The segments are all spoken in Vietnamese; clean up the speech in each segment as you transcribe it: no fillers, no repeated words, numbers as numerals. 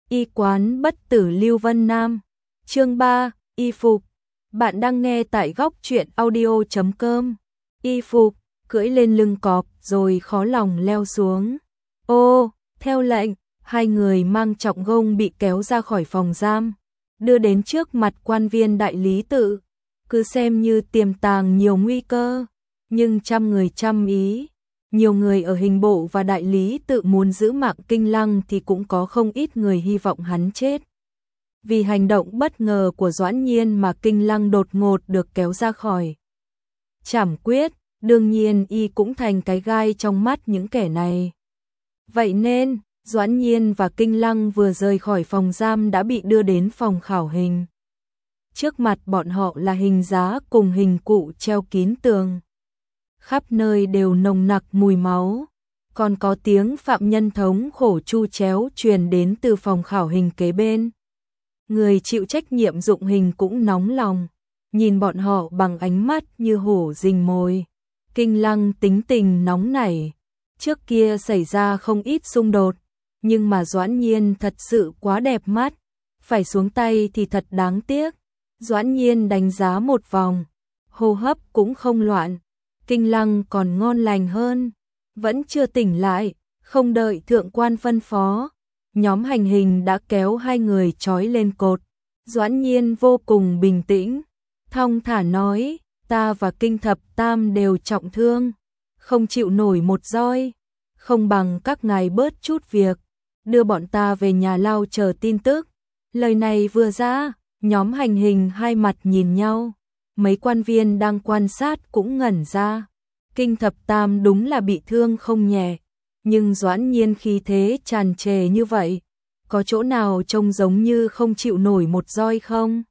Y quán bất tử Lưu Vân Nam. Chương 3, y phục. Bạn đang nghe tại góc truyện audio.com. Y phục, cưỡi lên lưng cọp rồi khó lòng leo xuống. Ô, theo lệnh, hai người mang trọng gông bị kéo ra khỏi phòng giam, đưa đến trước mặt quan viên đại lý tự. Cứ xem như tiềm tàng nhiều nguy cơ, nhưng trăm người trăm ý. Nhiều người ở hình bộ và đại lý tự muốn giữ mạng Kinh Lăng thì cũng có không ít người hy vọng hắn chết. Vì hành động bất ngờ của Doãn Nhiên mà Kinh Lăng đột ngột được kéo ra khỏi trảm quyết, đương nhiên y cũng thành cái gai trong mắt những kẻ này. Vậy nên, Doãn Nhiên và Kinh Lăng vừa rời khỏi phòng giam đã bị đưa đến phòng khảo hình. Trước mặt bọn họ là hình giá cùng hình cụ treo kín tường. Khắp nơi đều nồng nặc mùi máu, còn có tiếng phạm nhân thống khổ chu chéo truyền đến từ phòng khảo hình kế bên. Người chịu trách nhiệm dụng hình cũng nóng lòng, nhìn bọn họ bằng ánh mắt như hổ rình mồi. Kinh Lăng tính tình nóng nảy, trước kia xảy ra không ít xung đột, nhưng mà Doãn Nhiên thật sự quá đẹp mắt, phải xuống tay thì thật đáng tiếc. Doãn Nhiên đánh giá một vòng, hô hấp cũng không loạn. Kinh Lăng còn ngon lành hơn, vẫn chưa tỉnh lại, không đợi thượng quan phân phó. Nhóm hành hình đã kéo hai người trói lên cột. Doãn Nhiên vô cùng bình tĩnh, thong thả nói, ta và Kinh Thập Tam đều trọng thương, không chịu nổi một roi, không bằng các ngài bớt chút việc, đưa bọn ta về nhà lao chờ tin tức. Lời này vừa ra, nhóm hành hình hai mặt nhìn nhau, mấy quan viên đang quan sát cũng ngẩn ra. Kinh Thập Tam đúng là bị thương không nhẹ, nhưng Doãn Nhiên khí thế tràn trề như vậy, có chỗ nào trông giống như không chịu nổi một roi không?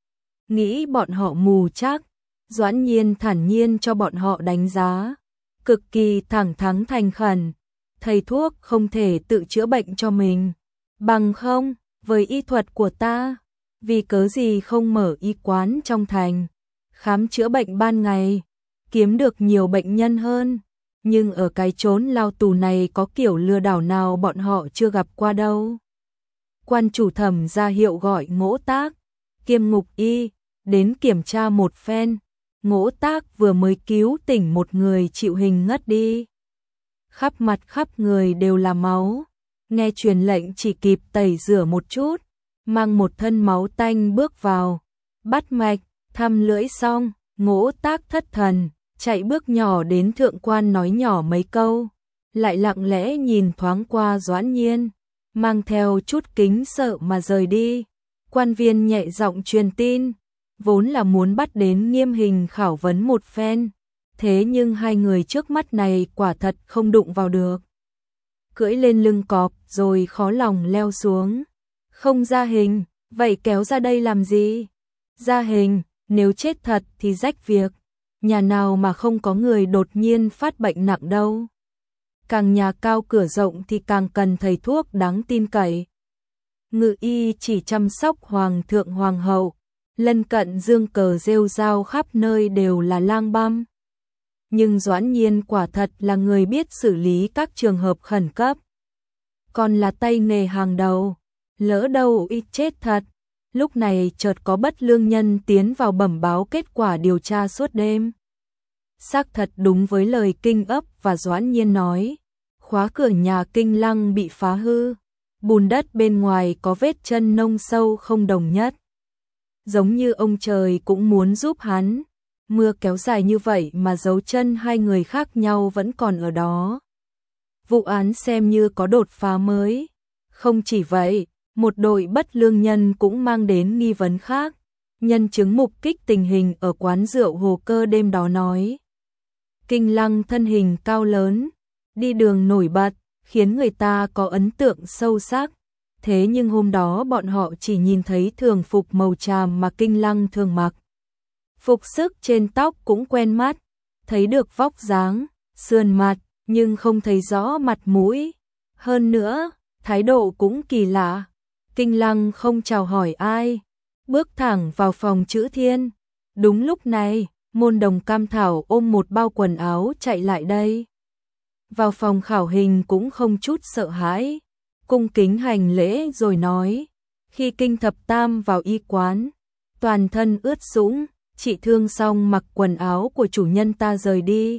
Nghĩ bọn họ mù chắc, Doãn Nhiên thản nhiên cho bọn họ đánh giá, cực kỳ thẳng thắn thành khẩn. Thầy thuốc không thể tự chữa bệnh cho mình, bằng không, với y thuật của ta, vì cớ gì không mở y quán trong thành, khám chữa bệnh ban ngày, kiếm được nhiều bệnh nhân hơn. Nhưng ở cái chốn lao tù này có kiểu lừa đảo nào bọn họ chưa gặp qua đâu. Quan chủ thẩm ra hiệu gọi Ngỗ Tác, kiêm ngục y, đến kiểm tra một phen. Ngỗ Tác vừa mới cứu tỉnh một người chịu hình ngất đi. Khắp mặt khắp người đều là máu, nghe truyền lệnh chỉ kịp tẩy rửa một chút, mang một thân máu tanh bước vào, bắt mạch, thăm lưỡi xong, Ngỗ Tác thất thần, chạy bước nhỏ đến thượng quan nói nhỏ mấy câu, lại lặng lẽ nhìn thoáng qua Doãn Nhiên, mang theo chút kính sợ mà rời đi. Quan viên nhẹ giọng truyền tin, vốn là muốn bắt đến nghiêm hình khảo vấn một phen, thế nhưng hai người trước mắt này quả thật không đụng vào được. Cưỡi lên lưng cọp rồi khó lòng leo xuống. Không ra hình, vậy kéo ra đây làm gì? Ra hình, nếu chết thật thì rách việc. Nhà nào mà không có người đột nhiên phát bệnh nặng đâu. Càng nhà cao cửa rộng thì càng cần thầy thuốc đáng tin cậy. Ngự y chỉ chăm sóc hoàng thượng hoàng hậu, lân cận dương cờ rêu rao khắp nơi đều là lang băm. Nhưng Doãn Nhiên quả thật là người biết xử lý các trường hợp khẩn cấp. Còn là tay nghề hàng đầu, lỡ đâu y chết thật. Lúc này chợt có bất lương nhân tiến vào bẩm báo kết quả điều tra suốt đêm. Xác thật đúng với lời Kinh Ấp và Doãn Nhiên nói, khóa cửa nhà Kinh Lăng bị phá hư, bùn đất bên ngoài có vết chân nông sâu không đồng nhất. Giống như ông trời cũng muốn giúp hắn, mưa kéo dài như vậy mà dấu chân hai người khác nhau vẫn còn ở đó. Vụ án xem như có đột phá mới. Không chỉ vậy, một đội bất lương nhân cũng mang đến nghi vấn khác. Nhân chứng mục kích tình hình ở quán rượu Hồ Cơ đêm đó nói, Kinh Lăng thân hình cao lớn, đi đường nổi bật, khiến người ta có ấn tượng sâu sắc. Thế nhưng hôm đó bọn họ chỉ nhìn thấy thường phục màu tràm mà Kinh Lăng thường mặc. Phục sức trên tóc cũng quen mắt, thấy được vóc dáng, sườn mặt, nhưng không thấy rõ mặt mũi. Hơn nữa, thái độ cũng kỳ lạ. Kinh Lăng không chào hỏi ai, bước thẳng vào phòng chữ thiên. Đúng lúc này, môn đồng Cam Thảo ôm một bao quần áo chạy lại đây. Vào phòng khảo hình cũng không chút sợ hãi, cung kính hành lễ rồi nói, khi Kinh Thập Tam vào y quán, toàn thân ướt sũng, trị thương xong mặc quần áo của chủ nhân ta rời đi.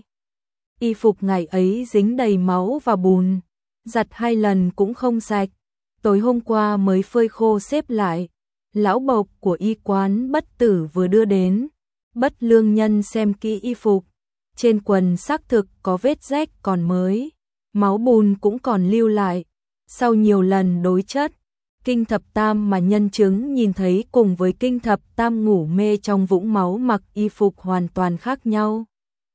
Y phục ngày ấy dính đầy máu và bùn, giặt 2 lần cũng không sạch, tối hôm qua mới phơi khô xếp lại. Lão bộc của y quán Bất Tử vừa đưa đến, Bất Lương Nhân xem kỹ y phục, trên quần xác thực có vết rách còn mới, máu bùn cũng còn lưu lại. Sau nhiều lần đối chất, Kinh Thập Tam mà nhân chứng nhìn thấy cùng với Kinh Thập Tam ngủ mê trong vũng máu mặc y phục hoàn toàn khác nhau.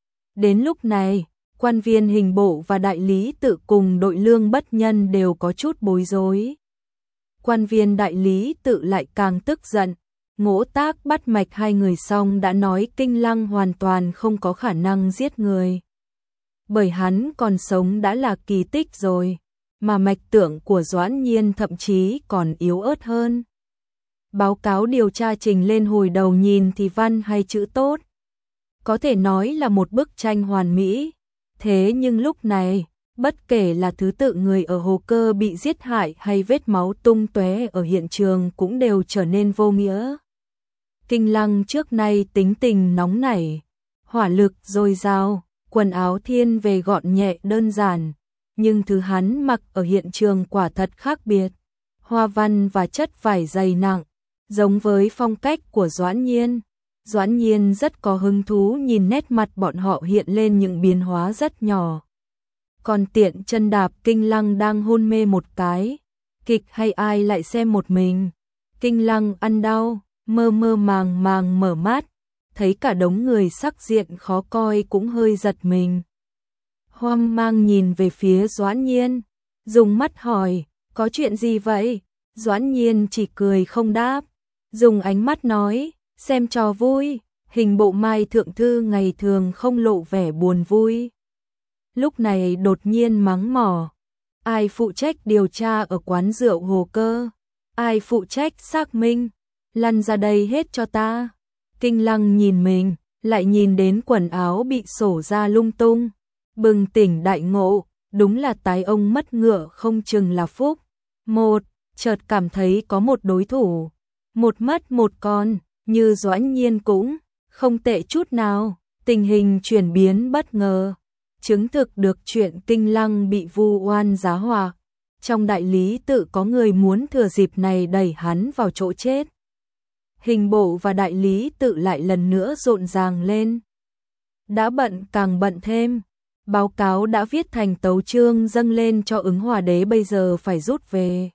Đến lúc này, quan viên hình bộ và đại lý tự cùng đội Lương Bất Nhân đều có chút bối rối. Quan viên đại lý tự lại càng tức giận, Ngỗ Tác bắt mạch 2 người xong đã nói Kinh Lăng hoàn toàn không có khả năng giết người. Bởi hắn còn sống đã là kỳ tích rồi, mà mạch tưởng của Doãn Nhiên thậm chí còn yếu ớt hơn. Báo cáo điều tra trình lên hồi đầu nhìn thì văn hay chữ tốt, có thể nói là một bức tranh hoàn mỹ. Thế nhưng lúc này, bất kể là thứ tự người ở Hồ Cơ bị giết hại hay vết máu tung tóe ở hiện trường cũng đều trở nên vô nghĩa. Kinh Lăng trước nay tính tình nóng nảy, hỏa lực dồi dào, quần áo thiên về gọn nhẹ đơn giản, nhưng thứ hắn mặc ở hiện trường quả thật khác biệt. Hoa văn và chất vải dày nặng, giống với phong cách của Doãn Nhiên. Doãn Nhiên rất có hứng thú nhìn nét mặt bọn họ hiện lên những biến hóa rất nhỏ. Còn tiện chân đạp Kinh Lăng đang hôn mê một cái, kịch hay ai lại xem một mình. Kinh Lăng ăn đau, mơ mơ màng màng mở mắt, thấy cả đống người sắc diện khó coi cũng hơi giật mình. Hoang mang nhìn về phía Doãn Nhiên, dùng mắt hỏi, có chuyện gì vậy? Doãn Nhiên chỉ cười không đáp, dùng ánh mắt nói, xem trò vui, hình bộ Mai thượng thư ngày thường không lộ vẻ buồn vui. Lúc này đột nhiên mắng mỏ, ai phụ trách điều tra ở quán rượu Hồ Cơ? Ai phụ trách xác minh? Lăn ra đây hết cho ta. Kinh Lăng nhìn mình, lại nhìn đến quần áo bị xổ ra lung tung, bừng tỉnh đại ngộ, đúng là tái ông mất ngựa không chừng là phúc. Chợt cảm thấy có một đối thủ, một mất một con, như Doãn Nhiên cũng không tệ chút nào. Tình hình chuyển biến bất ngờ, chứng thực được chuyện Kinh Lăng bị vu oan giá họa. Trong đại lý tự có người muốn thừa dịp này đẩy hắn vào chỗ chết. Hình bộ và đại lý tự lại lần nữa rộn ràng lên. Đã bận càng bận thêm, báo cáo đã viết thành tấu chương dâng lên cho Ứng Hòa đế, bây giờ phải rút về.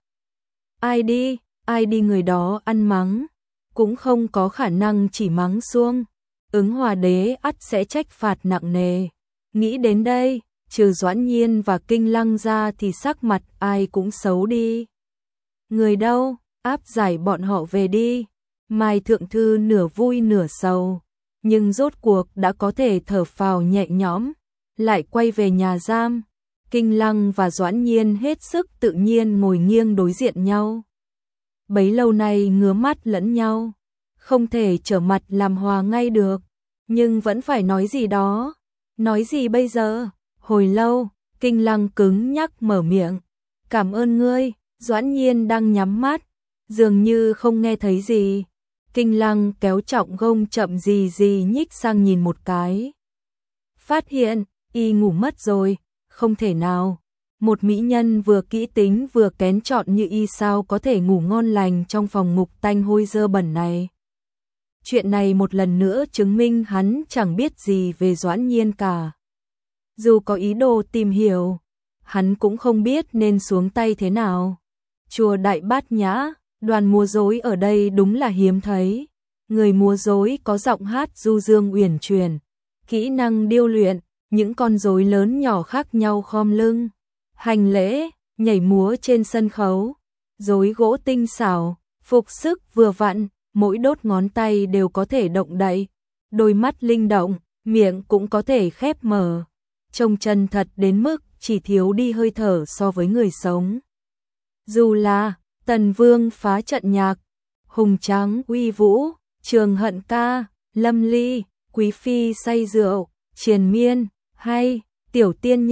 Ai đi người đó ăn mắng, cũng không có khả năng chỉ mắng xuông. Ứng Hòa đế ắt sẽ trách phạt nặng nề. Nghĩ đến đây, trừ Doãn Nhiên và Kinh Lăng ra thì sắc mặt ai cũng xấu đi. Người đâu, áp giải bọn họ về đi. Mai thượng thư nửa vui nửa sầu, nhưng rốt cuộc đã có thể thở phào nhẹ nhõm, lại quay về nhà giam. Kinh Lăng và Doãn Nhiên hết sức tự nhiên ngồi nghiêng đối diện nhau. Bấy lâu nay ngứa mắt lẫn nhau, không thể trở mặt làm hòa ngay được, nhưng vẫn phải nói gì đó. Nói gì bây giờ? Hồi lâu, Kinh Lăng cứng nhắc mở miệng. Cảm ơn ngươi. Doãn Nhiên đang nhắm mắt, dường như không nghe thấy gì. Kinh Lăng kéo trọng gông chậm gì nhích sang nhìn một cái. Phát hiện, y ngủ mất rồi, không thể nào. Một mỹ nhân vừa kỹ tính vừa kén chọn như y sao có thể ngủ ngon lành trong phòng ngục tanh hôi dơ bẩn này. Chuyện này một lần nữa chứng minh hắn chẳng biết gì về Doãn Nhiên cả. Dù có ý đồ tìm hiểu, hắn cũng không biết nên xuống tay thế nào. Chùa Đại Bát Nhã, đoàn múa rối ở đây đúng là hiếm thấy. Người múa rối có giọng hát du dương uyển chuyển, kỹ năng điêu luyện, những con rối lớn nhỏ khác nhau khom lưng, hành lễ, nhảy múa trên sân khấu. Rối gỗ tinh xảo, phục sức vừa vặn, mỗi đốt ngón tay đều có thể động đậy, đôi mắt linh động, miệng cũng có thể khép mở. Trông chân thật đến mức chỉ thiếu đi hơi thở so với người sống. Dù là Tần Vương phá trận nhạc, Hùng Tráng uy vũ, Trường Hận ca, Lâm Ly, Quý Phi say rượu, triền miên, hay Tiểu Tiên Nhân,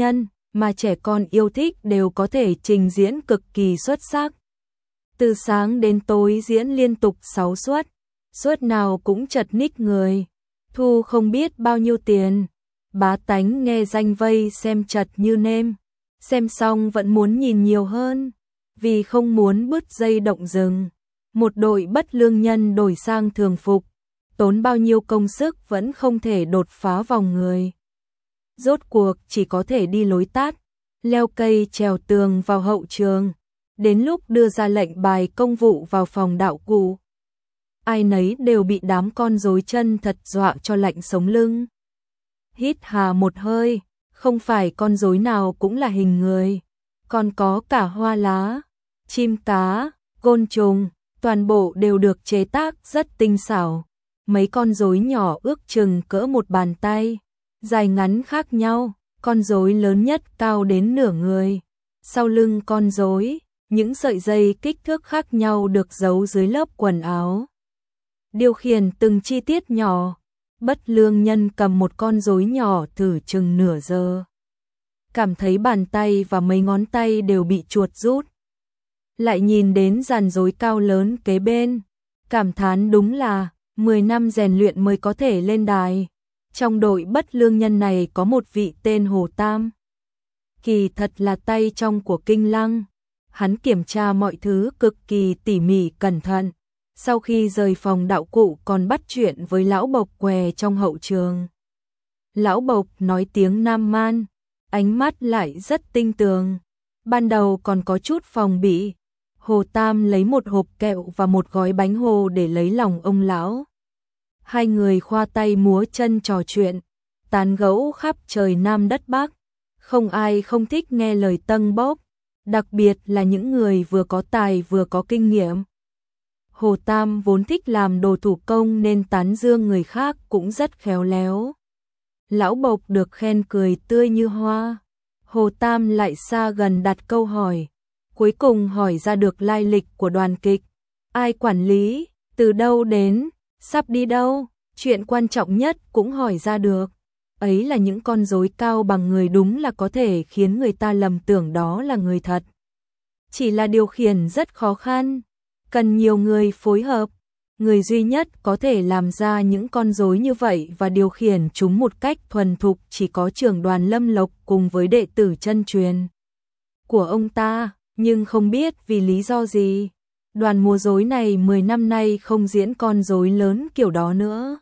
mà trẻ con yêu thích đều có thể trình diễn cực kỳ xuất sắc. Từ sáng đến tối diễn liên tục 6 suất, suất nào cũng chật ních người, thu không biết bao nhiêu tiền. Bá tánh nghe danh vây xem chật như nêm, xem xong vẫn muốn nhìn nhiều hơn, vì không muốn bứt dây động rừng. Một đội bất lương nhân đổi sang thường phục, tốn bao nhiêu công sức vẫn không thể đột phá vòng người. Rốt cuộc chỉ có thể đi lối tắt, leo cây trèo tường vào hậu trường, đến lúc đưa ra lệnh bài công vụ vào phòng đạo cụ. Ai nấy đều bị đám con rối chân thật dọa cho lạnh sống lưng. Hít hà một hơi, không phải con rối nào cũng là hình người, còn có cả hoa lá, chim cá, côn trùng, toàn bộ đều được chế tác rất tinh xảo. Mấy con rối nhỏ ước chừng cỡ một bàn tay, dài ngắn khác nhau, con rối lớn nhất cao đến nửa người. Sau lưng con rối, những sợi dây kích thước khác nhau được giấu dưới lớp quần áo. Điều khiển từng chi tiết nhỏ, bất lương nhân cầm một con rối nhỏ thử chừng nửa giờ. Cảm thấy bàn tay và mấy ngón tay đều bị chuột rút. Lại nhìn đến dàn rối cao lớn kế bên, cảm thán đúng là 10 năm rèn luyện mới có thể lên đài. Trong đội bất lương nhân này có một vị tên Hồ Tam. Kỳ thật là tay trong của Kinh Lăng. Hắn kiểm tra mọi thứ cực kỳ tỉ mỉ cẩn thận. Sau khi rời phòng đạo cụ còn bắt chuyện với lão Bộc què trong hậu trường. Lão Bộc nói tiếng Nam Man, ánh mắt lại rất tinh tường. Ban đầu còn có chút phòng bị. Hồ Tam lấy một hộp kẹo và một gói bánh hồ để lấy lòng ông lão. Hai người khoa tay múa chân trò chuyện, tán gẫu khắp trời Nam đất Bắc. Không ai không thích nghe lời tân bốc, đặc biệt là những người vừa có tài vừa có kinh nghiệm. Hồ Tam vốn thích làm đồ thủ công nên tán dương người khác cũng rất khéo léo. Lão Bộc được khen cười tươi như hoa. Hồ Tam lại xa gần đặt câu hỏi, cuối cùng hỏi ra được lai lịch của đoàn kịch. Ai quản lý, từ đâu đến, sắp đi đâu, chuyện quan trọng nhất cũng hỏi ra được. Ấy là những con rối cao bằng người đúng là có thể khiến người ta lầm tưởng đó là người thật. Chỉ là điều khiển rất khó khăn, cần nhiều người phối hợp. Người duy nhất có thể làm ra những con rối như vậy và điều khiển chúng một cách thuần thục chỉ có trưởng đoàn Lâm Lộc cùng với đệ tử chân truyền của ông ta, nhưng không biết vì lý do gì. Đoàn múa rối này 10 năm nay không diễn con rối lớn kiểu đó nữa.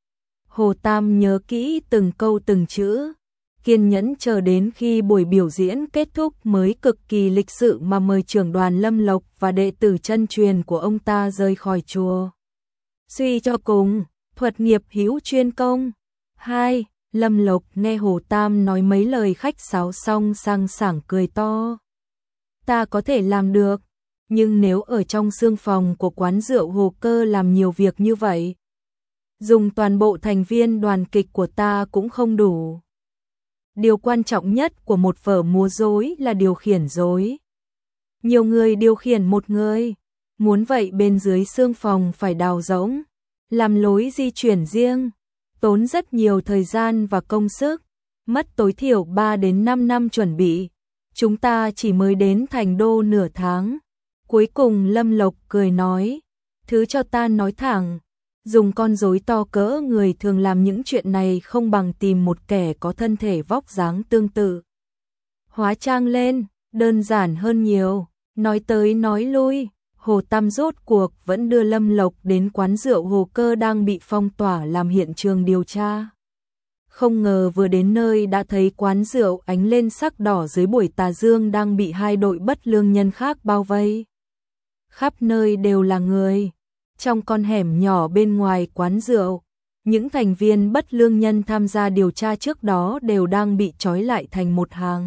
Hồ Tam nhớ kỹ từng câu từng chữ, kiên nhẫn chờ đến khi buổi biểu diễn kết thúc mới cực kỳ lịch sự mà mời trưởng đoàn Lâm Lộc và đệ tử chân truyền của ông ta rời khỏi chùa. Suy cho cùng, thuật nghiệp hữu chuyên công. 2. Lâm Lộc nghe Hồ Tam nói mấy lời khách sáo xong sang sảng cười to. Ta có thể làm được, nhưng nếu ở trong xương phòng của quán rượu Hồ Cơ làm nhiều việc như vậy, dùng toàn bộ thành viên đoàn kịch của ta cũng không đủ. Điều quan trọng nhất của một vở múa rối là điều khiển rối. Nhiều người điều khiển một người, muốn vậy bên dưới xương phòng phải đào rỗng, làm lối di chuyển riêng, tốn rất nhiều thời gian và công sức, mất tối thiểu 3 đến 5 năm chuẩn bị. Chúng ta chỉ mới đến Thành Đô nửa tháng. Cuối cùng Lâm Lộc cười nói, thứ cho ta nói thẳng, dùng con rối to cỡ người thường làm những chuyện này không bằng tìm một kẻ có thân thể vóc dáng tương tự. Hóa trang lên, đơn giản hơn nhiều. Nói tới nói lui, Hồ Tam rốt cuộc vẫn đưa Lâm Lộc đến quán rượu Hồ Cơ đang bị phong tỏa làm hiện trường điều tra. Không ngờ vừa đến nơi đã thấy quán rượu ánh lên sắc đỏ dưới buổi tà dương đang bị hai đội bất lương nhân khác bao vây. Khắp nơi đều là người. Trong con hẻm nhỏ bên ngoài quán rượu, những thành viên bất lương nhân tham gia điều tra trước đó đều đang bị trói lại thành một hàng.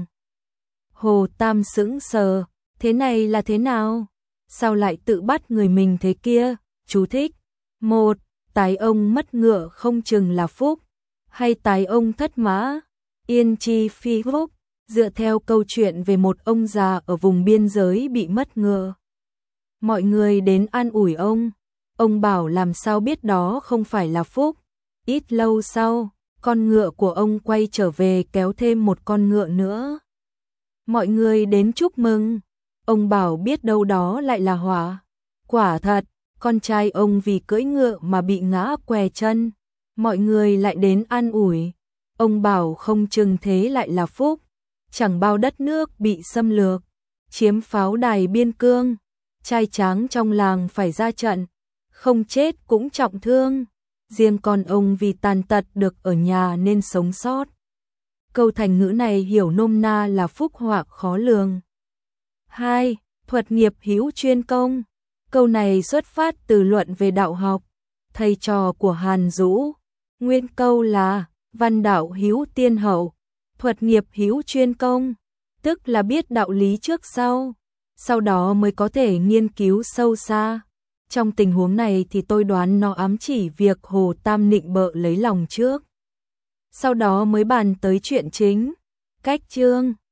Hồ Tam sững sờ, thế này là thế nào? Sao lại tự bắt người mình thế kia? Chú thích. 1. Tái ông mất ngựa không chừng là phúc, hay tái ông thất mã, yên chi phi phúc, dựa theo câu chuyện về một ông già ở vùng biên giới bị mất ngựa. Mọi người đến an ủi ông bảo làm sao biết đó không phải là phúc. Ít lâu sau, con ngựa của ông quay trở về kéo thêm một con ngựa nữa. mọi người đến chúc mừng. Ông bảo biết đâu đó lại là họa. Quả thật, con trai ông vì cưỡi ngựa mà bị ngã què chân. Mọi người lại đến an ủi. Ông bảo không chừng thế lại là phúc. Chẳng bao đất nước bị xâm lược, chiếm pháo đài biên cương. Trai tráng trong làng phải ra trận, không chết cũng trọng thương. Riêng con ông vì tàn tật được ở nhà nên sống sót. Câu thành ngữ này hiểu nôm na là phúc họa khó lường. 2. Thuật nghiệp hữu chuyên công. Câu này xuất phát từ luận về đạo học. Thầy trò của Hàn Dũ. Nguyên câu là văn đạo hữu tiên hậu, thuật nghiệp hữu chuyên công, tức là biết đạo lý trước sau đó mới có thể nghiên cứu sâu xa. Trong tình huống này thì tôi đoán nó ám chỉ việc Hồ Tam nịnh bợ lấy lòng trước. Sau đó mới bàn tới chuyện chính. Cách chương